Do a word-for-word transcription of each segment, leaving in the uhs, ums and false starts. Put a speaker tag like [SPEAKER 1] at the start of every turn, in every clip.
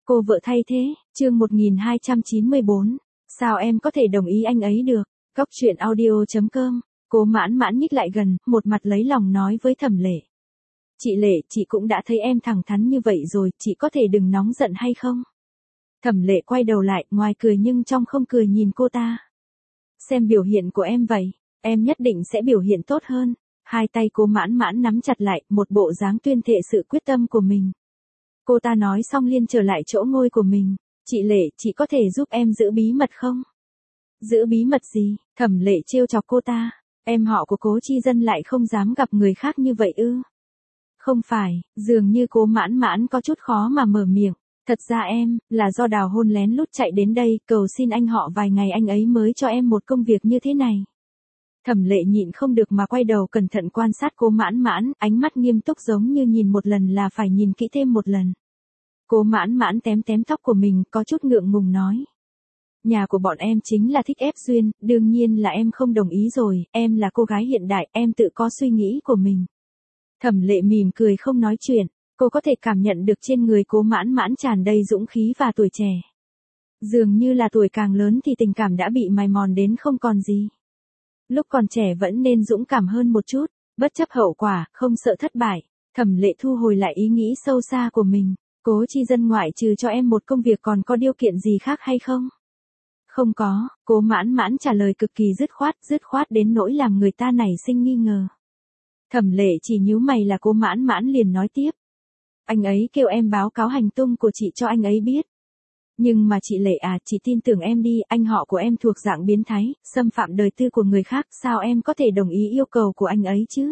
[SPEAKER 1] Cô vợ thay thế, chương một nghìn hai trăm chín mươi bốn. Sao em có thể đồng ý anh ấy được? Cóc truyện audio chấm com. Cố mãn mãn nhích lại gần, một mặt lấy lòng nói với Thẩm Lệ. Chị Lệ, chị cũng đã thấy em thẳng thắn như vậy rồi, chị có thể đừng nóng giận hay không? Thẩm Lệ quay đầu lại, ngoài cười nhưng trong không cười nhìn cô ta. Xem biểu hiện của em vậy, em nhất định sẽ biểu hiện tốt hơn. Hai tay Cố mãn mãn nắm chặt lại, một bộ dáng tuyên thệ sự quyết tâm của mình. Cô ta nói xong liền trở lại chỗ ngồi của mình. Chị Lệ, chị có thể giúp em giữ bí mật không? Giữ bí mật gì? Thẩm Lệ trêu chọc cô ta. Em họ của Cố Chi Dân lại không dám gặp người khác như vậy ư? Không phải, dường như Cố mãn mãn có chút khó mà mở miệng. Thật ra em, là do Đào Hôn lén lút chạy đến đây, cầu xin anh họ vài ngày anh ấy mới cho em một công việc như thế này. Thẩm Lệ nhịn không được mà quay đầu cẩn thận quan sát Cố mãn mãn, ánh mắt nghiêm túc giống như nhìn một lần là phải nhìn kỹ thêm một lần. Cố mãn mãn tém tém tóc của mình, có chút ngượng ngùng nói. Nhà của bọn em chính là thích ép duyên, đương nhiên là em không đồng ý rồi, em là cô gái hiện đại, em tự có suy nghĩ của mình. Thẩm Lệ mỉm cười không nói chuyện, cô có thể cảm nhận được trên người Cố mãn mãn tràn đầy dũng khí và tuổi trẻ. Dường như là tuổi càng lớn thì tình cảm đã bị mài mòn đến không còn gì. Lúc còn trẻ vẫn nên dũng cảm hơn một chút, bất chấp hậu quả, không sợ thất bại. Thẩm Lệ thu hồi lại ý nghĩ sâu xa của mình. Cố Chi Dân ngoại trừ cho em một công việc còn có điều kiện gì khác hay không? Không có, Cố mãn mãn trả lời cực kỳ dứt khoát, dứt khoát đến nỗi làm người ta nảy sinh nghi ngờ. Thẩm Lệ chỉ nhíu mày là Cố mãn mãn liền nói tiếp. Anh ấy kêu em báo cáo hành tung của chị cho anh ấy biết. Nhưng mà chị Lệ à, chị tin tưởng em đi, anh họ của em thuộc dạng biến thái, xâm phạm đời tư của người khác, sao em có thể đồng ý yêu cầu của anh ấy chứ?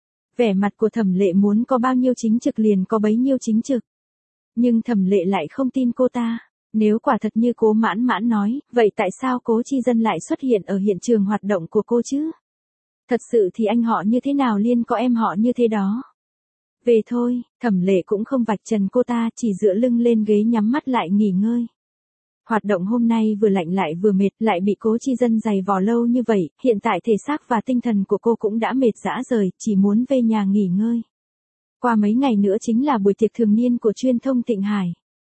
[SPEAKER 1] Vẻ mặt của Thẩm Lệ muốn có bao nhiêu chính trực liền có bấy nhiêu chính trực. Nhưng Thẩm Lệ lại không tin cô ta. Nếu quả thật như Cố mãn mãn nói, vậy tại sao Cố Chi Dân lại xuất hiện ở hiện trường hoạt động của cô chứ? Thật sự thì anh họ như thế nào liên có em họ như thế đó? Về thôi, Thẩm Lệ cũng không vạch trần cô ta, chỉ dựa lưng lên ghế nhắm mắt lại nghỉ ngơi. Hoạt động hôm nay vừa lạnh lại vừa mệt, lại bị Cố Chi Dân giày vò lâu như vậy, hiện tại thể xác và tinh thần của cô cũng đã mệt rã rời, chỉ muốn về nhà nghỉ ngơi. Qua mấy ngày nữa chính là buổi tiệc thường niên của truyền thông Thịnh Hải.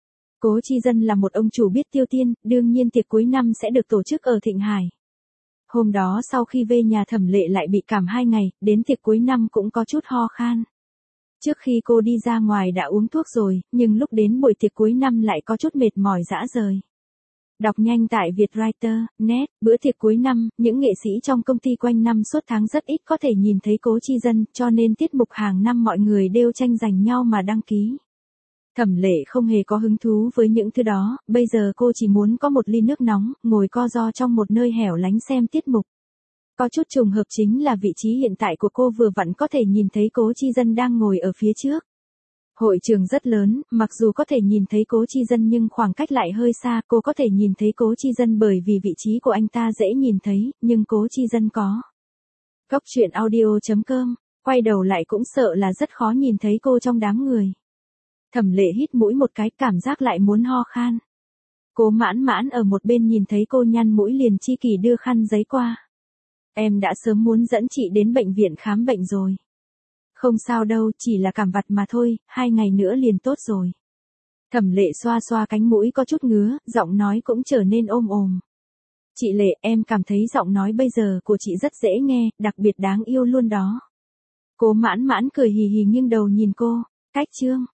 [SPEAKER 1] Cố Chi Dân là một ông chủ biết tiêu tiền, đương nhiên tiệc cuối năm sẽ được tổ chức ở Thịnh Hải. Hôm đó sau khi về nhà Thẩm Lệ lại bị cảm hai ngày, đến tiệc cuối năm cũng có chút ho khan. Trước khi cô đi ra ngoài đã uống thuốc rồi, nhưng lúc đến buổi tiệc cuối năm lại có chút mệt mỏi rã rời. Đọc nhanh tại Vietwriter chấm net, bữa tiệc cuối năm, những nghệ sĩ trong công ty quanh năm suốt tháng rất ít có thể nhìn thấy Cố Chi Dân, cho nên tiết mục hàng năm mọi người đều tranh giành nhau mà đăng ký. Thẩm Lệ không hề có hứng thú với những thứ đó, bây giờ cô chỉ muốn có một ly nước nóng, ngồi co ro trong một nơi hẻo lánh xem tiết mục. Có chút trùng hợp chính là vị trí hiện tại của cô vừa vặn có thể nhìn thấy Cố Chi Dân đang ngồi ở phía trước. Hội trường rất lớn, mặc dù có thể nhìn thấy Cố Chi Dân nhưng khoảng cách lại hơi xa, cô có thể nhìn thấy Cố Chi Dân bởi vì vị trí của anh ta dễ nhìn thấy, nhưng Cố Chi Dân có. Cóc truyện audio chấm com, quay đầu lại cũng sợ là rất khó nhìn thấy cô trong đám người. Thẩm Lệ hít mũi một cái, cảm giác lại muốn ho khan. Cố mãn mãn ở một bên nhìn thấy cô nhăn mũi liền chi kỷ đưa khăn giấy qua. Em đã sớm muốn dẫn chị đến bệnh viện khám bệnh rồi. Không sao đâu, chỉ là cảm vặt mà thôi, hai ngày nữa liền tốt rồi. Thẩm Lệ xoa xoa cánh mũi có chút ngứa, giọng nói cũng trở nên ôm ồm. Chị Lệ, em cảm thấy giọng nói bây giờ của chị rất dễ nghe, đặc biệt đáng yêu luôn đó. Cố mãn mãn cười hì hì nghiêng đầu nhìn cô. Cách chương.